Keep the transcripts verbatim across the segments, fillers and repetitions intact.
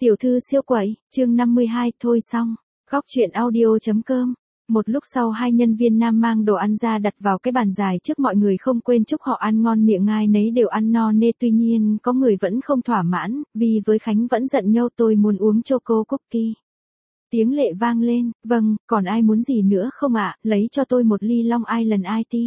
Tiểu thư siêu quậy, chương năm mươi hai, thôi xong. Góc truyện audio.com. Một lúc sau hai nhân viên nam mang đồ ăn ra đặt vào cái bàn dài trước mọi người, không quên chúc họ ăn ngon miệng, ai nấy đều ăn no nê. Tuy nhiên có người vẫn không thỏa mãn, vì với Khánh vẫn giận nhau. Tôi muốn uống choco cookie. Tiếng Lệ vang lên, vâng, còn ai muốn gì nữa không ạ, lấy cho tôi một ly Long Island i tê.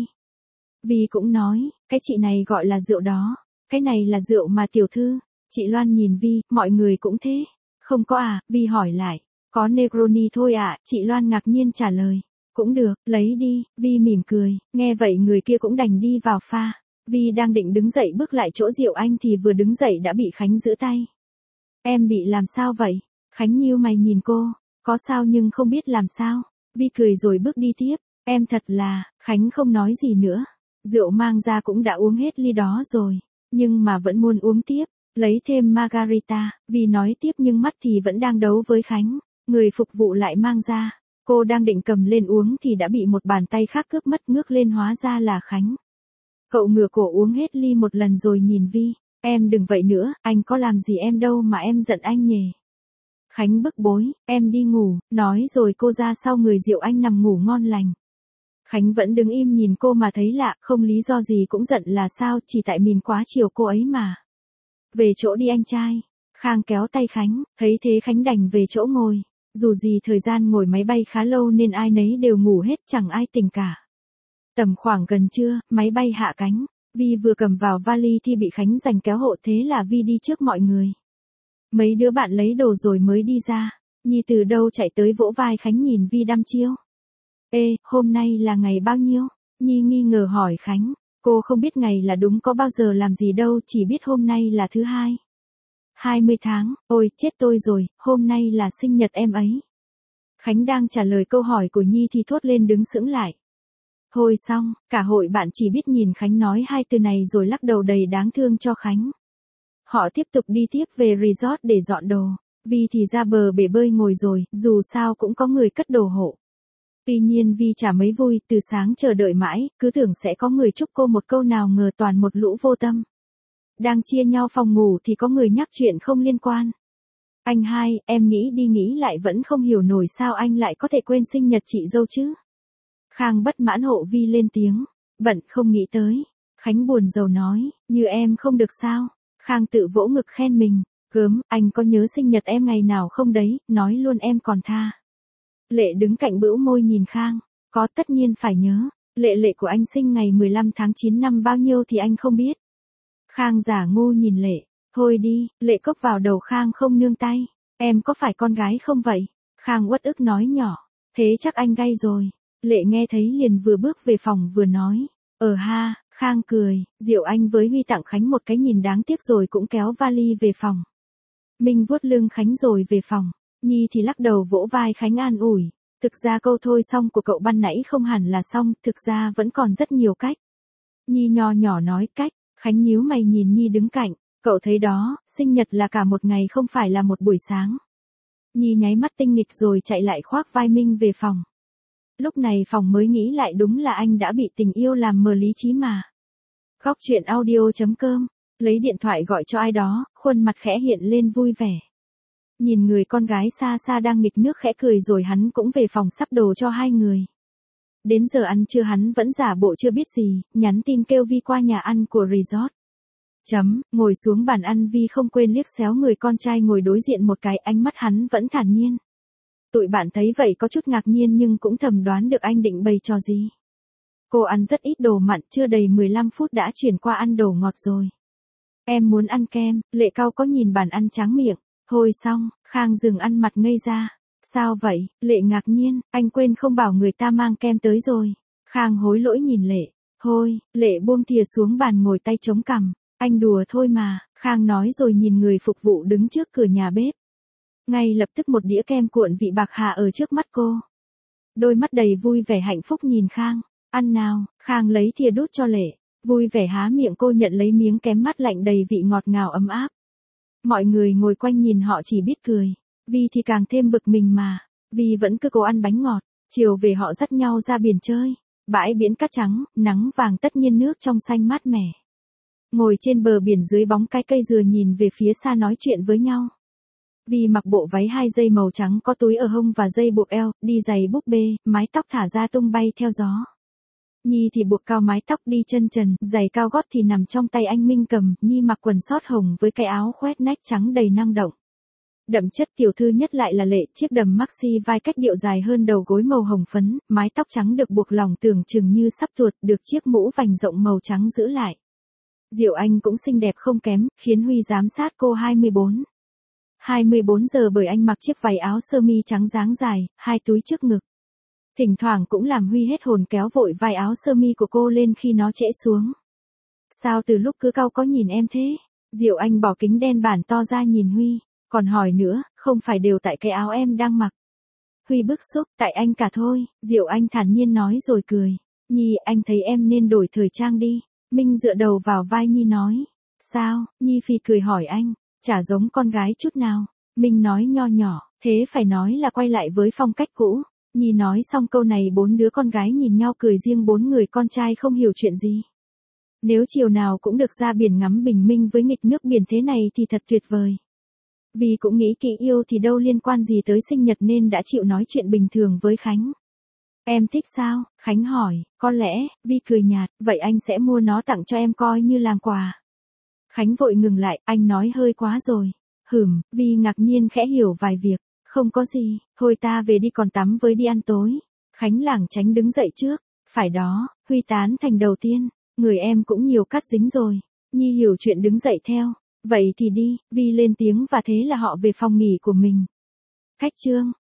Vi cũng nói, cái chị này gọi là rượu đó, cái này là rượu mà tiểu thư. Chị Loan nhìn Vi, mọi người cũng thế. Không có à, Vi hỏi lại. Có Negroni thôi ạ, chị Loan ngạc nhiên trả lời. Cũng được, lấy đi, Vi mỉm cười, nghe vậy người kia cũng đành đi vào pha. Vi đang định đứng dậy bước lại chỗ Diệu Anh thì vừa đứng dậy đã bị Khánh giữ tay. Em bị làm sao vậy? Khánh nhíu mày nhìn cô, có sao nhưng không biết làm sao. Vi cười rồi bước đi tiếp, em thật là, Khánh không nói gì nữa. Rượu mang ra cũng đã uống hết ly đó rồi, nhưng mà vẫn muốn uống tiếp. Lấy thêm margarita, vì nói tiếp nhưng mắt thì vẫn đang đấu với Khánh. Người phục vụ lại mang ra. Cô đang định cầm lên uống thì đã bị một bàn tay khác cướp mất, ngước lên hóa ra là Khánh. Cậu ngửa cổ uống hết ly một lần rồi nhìn Vi. Em đừng vậy nữa, anh có làm gì em đâu mà em giận anh nhỉ. Khánh bức bối, em đi ngủ, nói rồi cô ra sau người Diệu Anh nằm ngủ ngon lành. Khánh vẫn đứng im nhìn cô mà thấy lạ, không lý do gì cũng giận là sao, chỉ tại mình quá chiều cô ấy mà. Về chỗ đi anh trai. Khang kéo tay Khánh, thấy thế Khánh đành về chỗ ngồi. Dù gì thời gian ngồi máy bay khá lâu nên ai nấy đều ngủ hết, chẳng ai tỉnh cả. Tầm khoảng gần trưa, máy bay hạ cánh. Vi vừa cầm vào vali thì bị Khánh giành kéo hộ, thế là Vi đi trước mọi người. Mấy đứa bạn lấy đồ rồi mới đi ra. Nhi từ đâu chạy tới vỗ vai Khánh nhìn Vi đăm chiêu. Ê, hôm nay là ngày bao nhiêu? Nhi nghi ngờ hỏi Khánh. Cô không biết ngày là đúng có bao giờ làm gì đâu, chỉ biết hôm nay là thứ hai. hai mươi tháng, ôi chết tôi rồi, hôm nay là sinh nhật em ấy. Khánh đang trả lời câu hỏi của Nhi thì thốt lên đứng sững lại. Thôi xong, cả hội bạn chỉ biết nhìn Khánh nói hai từ này rồi lắc đầu đầy đáng thương cho Khánh. Họ tiếp tục đi tiếp về resort để dọn đồ. Vi thì ra bờ bể bơi ngồi rồi, dù sao cũng có người cất đồ hộ. Tuy nhiên Vi chả mấy vui, từ sáng chờ đợi mãi, cứ tưởng sẽ có người chúc cô một câu, nào ngờ toàn một lũ vô tâm. Đang chia nhau phòng ngủ thì có người nhắc chuyện không liên quan. Anh hai, em nghĩ đi nghĩ lại vẫn không hiểu nổi sao anh lại có thể quên sinh nhật chị dâu chứ. Khang bất mãn hộ Vi lên tiếng, bận không nghĩ tới. Khánh buồn rầu nói, như em không được sao. Khang tự vỗ ngực khen mình, gớm, anh có nhớ sinh nhật em ngày nào không đấy, nói luôn em còn tha. Lệ đứng cạnh bĩu môi nhìn Khang, có tất nhiên phải nhớ, Lệ Lệ của anh sinh ngày mười lăm tháng chín năm bao nhiêu thì anh không biết. Khang giả ngu nhìn Lệ, thôi đi, Lệ cốc vào đầu Khang không nương tay, em có phải con gái không vậy? Khang uất ức nói nhỏ, thế chắc anh gay rồi. Lệ nghe thấy liền vừa bước về phòng vừa nói, ờ ha, Khang cười, Diệu Anh với Huy tặng Khánh một cái nhìn đáng tiếc rồi cũng kéo vali về phòng. Minh vuốt lưng Khánh rồi về phòng. Nhi thì lắc đầu vỗ vai Khánh an ủi. Thực ra câu thôi xong của cậu ban nãy không hẳn là xong, thực ra vẫn còn rất nhiều cách. Nhi nho nhỏ nói cách, Khánh nhíu mày nhìn Nhi đứng cạnh, cậu thấy đó, sinh nhật là cả một ngày không phải là một buổi sáng. Nhi nháy mắt tinh nghịch rồi chạy lại khoác vai Minh về phòng. Lúc này phòng mới nghĩ lại đúng là anh đã bị tình yêu làm mờ lý trí mà. Góc truyện audio.com, lấy điện thoại gọi cho ai đó, khuôn mặt khẽ hiện lên vui vẻ. Nhìn người con gái xa xa đang nghịch nước khẽ cười rồi hắn cũng về phòng sắp đồ cho hai người. Đến giờ ăn trưa hắn vẫn giả bộ chưa biết gì, nhắn tin kêu Vi qua nhà ăn của resort. Chấm, ngồi xuống bàn ăn Vi không quên liếc xéo người con trai ngồi đối diện một cái, ánh mắt hắn vẫn thản nhiên. Tụi bạn thấy vậy có chút ngạc nhiên nhưng cũng thầm đoán được anh định bày trò gì. Cô ăn rất ít đồ mặn, chưa đầy mười lăm phút đã chuyển qua ăn đồ ngọt rồi. Em muốn ăn kem, Lệ cau có nhìn bàn ăn tráng miệng. Thôi xong, Khang dừng ăn mặt ngây ra. Sao vậy? Lệ ngạc nhiên, anh quên không bảo người ta mang kem tới rồi. Khang hối lỗi nhìn Lệ. Thôi, Lệ buông thìa xuống bàn ngồi tay chống cằm. Anh đùa thôi mà, Khang nói rồi nhìn người phục vụ đứng trước cửa nhà bếp. Ngay lập tức một đĩa kem cuộn vị bạc hà ở trước mắt cô. Đôi mắt đầy vui vẻ hạnh phúc nhìn Khang. Ăn nào, Khang lấy thìa đút cho Lệ. Vui vẻ há miệng cô nhận lấy miếng kem mát lạnh đầy vị ngọt ngào ấm áp. Mọi người ngồi quanh nhìn họ chỉ biết cười. Vi thì càng thêm bực mình mà. Vi vẫn cứ cố ăn bánh ngọt. Chiều về họ dắt nhau ra biển chơi. Bãi biển cát trắng, nắng vàng tất nhiên nước trong xanh mát mẻ. Ngồi trên bờ biển dưới bóng cái cây dừa nhìn về phía xa nói chuyện với nhau. Vi mặc bộ váy hai dây màu trắng có túi ở hông và dây buộc eo, đi giày búp bê, mái tóc thả ra tung bay theo gió. Nhi thì buộc cao mái tóc đi chân trần, giày cao gót thì nằm trong tay anh Minh cầm, Nhi mặc quần sót hồng với cái áo khoét nách trắng đầy năng động. Đậm chất tiểu thư nhất lại là Lệ, chiếc đầm maxi vai cách điệu dài hơn đầu gối màu hồng phấn, mái tóc trắng được buộc lỏng tưởng chừng như sắp tuột, được chiếc mũ vành rộng màu trắng giữ lại. Diệu Anh cũng xinh đẹp không kém, khiến Huy giám sát cô hai mươi bốn. hai mươi bốn giờ bởi anh mặc chiếc váy áo sơ mi trắng dáng dài, hai túi trước ngực. Thỉnh thoảng cũng làm Huy hết hồn kéo vội vai áo sơ mi của cô lên khi nó trễ xuống. Sao từ lúc cứ cau có nhìn em thế? Diệu Anh bỏ kính đen bản to ra nhìn Huy, còn hỏi nữa, không phải đều tại cái áo em đang mặc. Huy bức xúc, tại anh cả thôi, Diệu Anh thản nhiên nói rồi cười. Nhi, anh thấy em nên đổi thời trang đi. Minh dựa đầu vào vai Nhi nói. Sao? Nhi phì cười hỏi anh, chả giống con gái chút nào. Minh nói nho nhỏ, thế phải nói là quay lại với phong cách cũ. Nhi nói xong câu này bốn đứa con gái nhìn nhau cười, riêng bốn người con trai không hiểu chuyện gì. Nếu chiều nào cũng được ra biển ngắm bình minh với nghịch nước biển thế này thì thật tuyệt vời. Vì cũng nghĩ kỹ yêu thì đâu liên quan gì tới sinh nhật nên đã chịu nói chuyện bình thường với Khánh. Em thích sao? Khánh hỏi, có lẽ, Vi cười nhạt, vậy anh sẽ mua nó tặng cho em coi như làm quà. Khánh vội ngừng lại, anh nói hơi quá rồi. Hửm, Vi ngạc nhiên khẽ hiểu vài việc, không có gì, thôi ta về đi còn tắm với đi ăn tối. Khánh lảng tránh đứng dậy trước, phải đó, Huy tán thành đầu tiên, người em cũng nhiều cắt dính rồi. Nhi hiểu chuyện đứng dậy theo. Vậy thì đi, Vi lên tiếng và thế là họ về phòng nghỉ của mình. Khách trương,